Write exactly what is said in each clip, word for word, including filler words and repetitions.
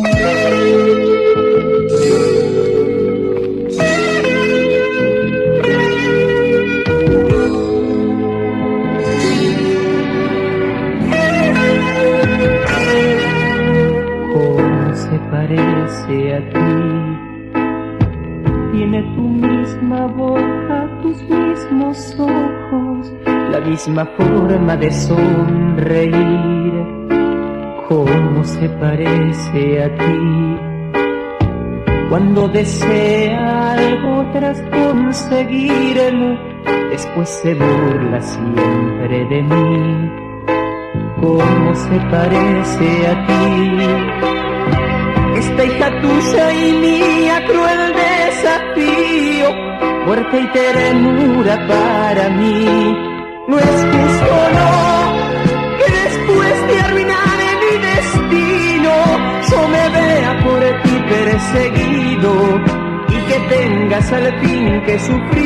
Se parece a ti, tiene tu misma boca, tus mismos ojos, la misma forma de sonreír. Cómo se parece a ti, cuando desea algo tras conseguirlo, después se burla siempre de mí. Cómo se parece a ti, esta hija tuya y mía, cruel desafío, fuerte y ternura para mí. No es justo, no, que después de arruinar mi destino, yo me vea por ti perseguido y que tengas al fin que sufrir.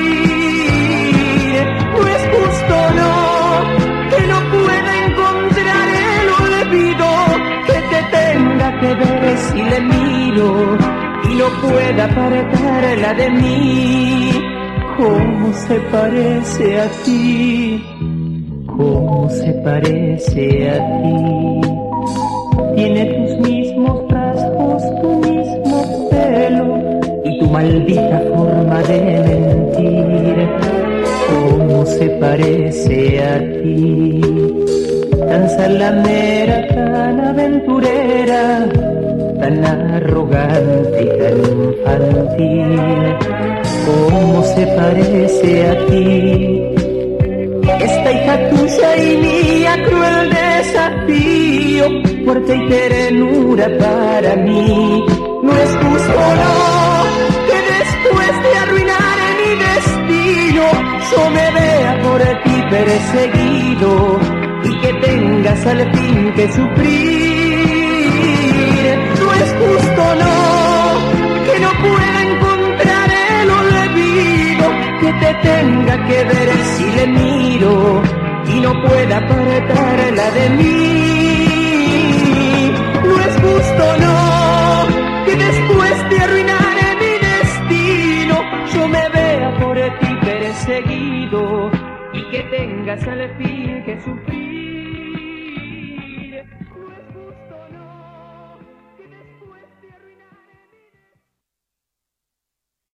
No es justo, no, que no pueda encontrar el olvido, que te tenga que ver si le miro y no pueda apartarla de mí. Cómo se parece a ti, cómo se parece a ti, tiene tus mismos rasgos, tu mismo pelo y tu maldita forma de mentir. Cómo se parece a ti, tan salamera, tan aventurera, tan arrogante y tan infantil. Cómo se parece a ti, esta hija tuya y mía, cruel desafío, fuerte y ternura para mí. No es justo, no, que después de arruinar mi destino, yo me vea por ti perseguido y que tengas al fin que sufrir. No es justo, no, que no pueda encontrar el olvido, que te tenga que ver si le miro y no pueda apartarla de mí. No es justo, no, que después de arruinar mi destino, yo me vea por ti perseguido y que tengas al fin que sufrir.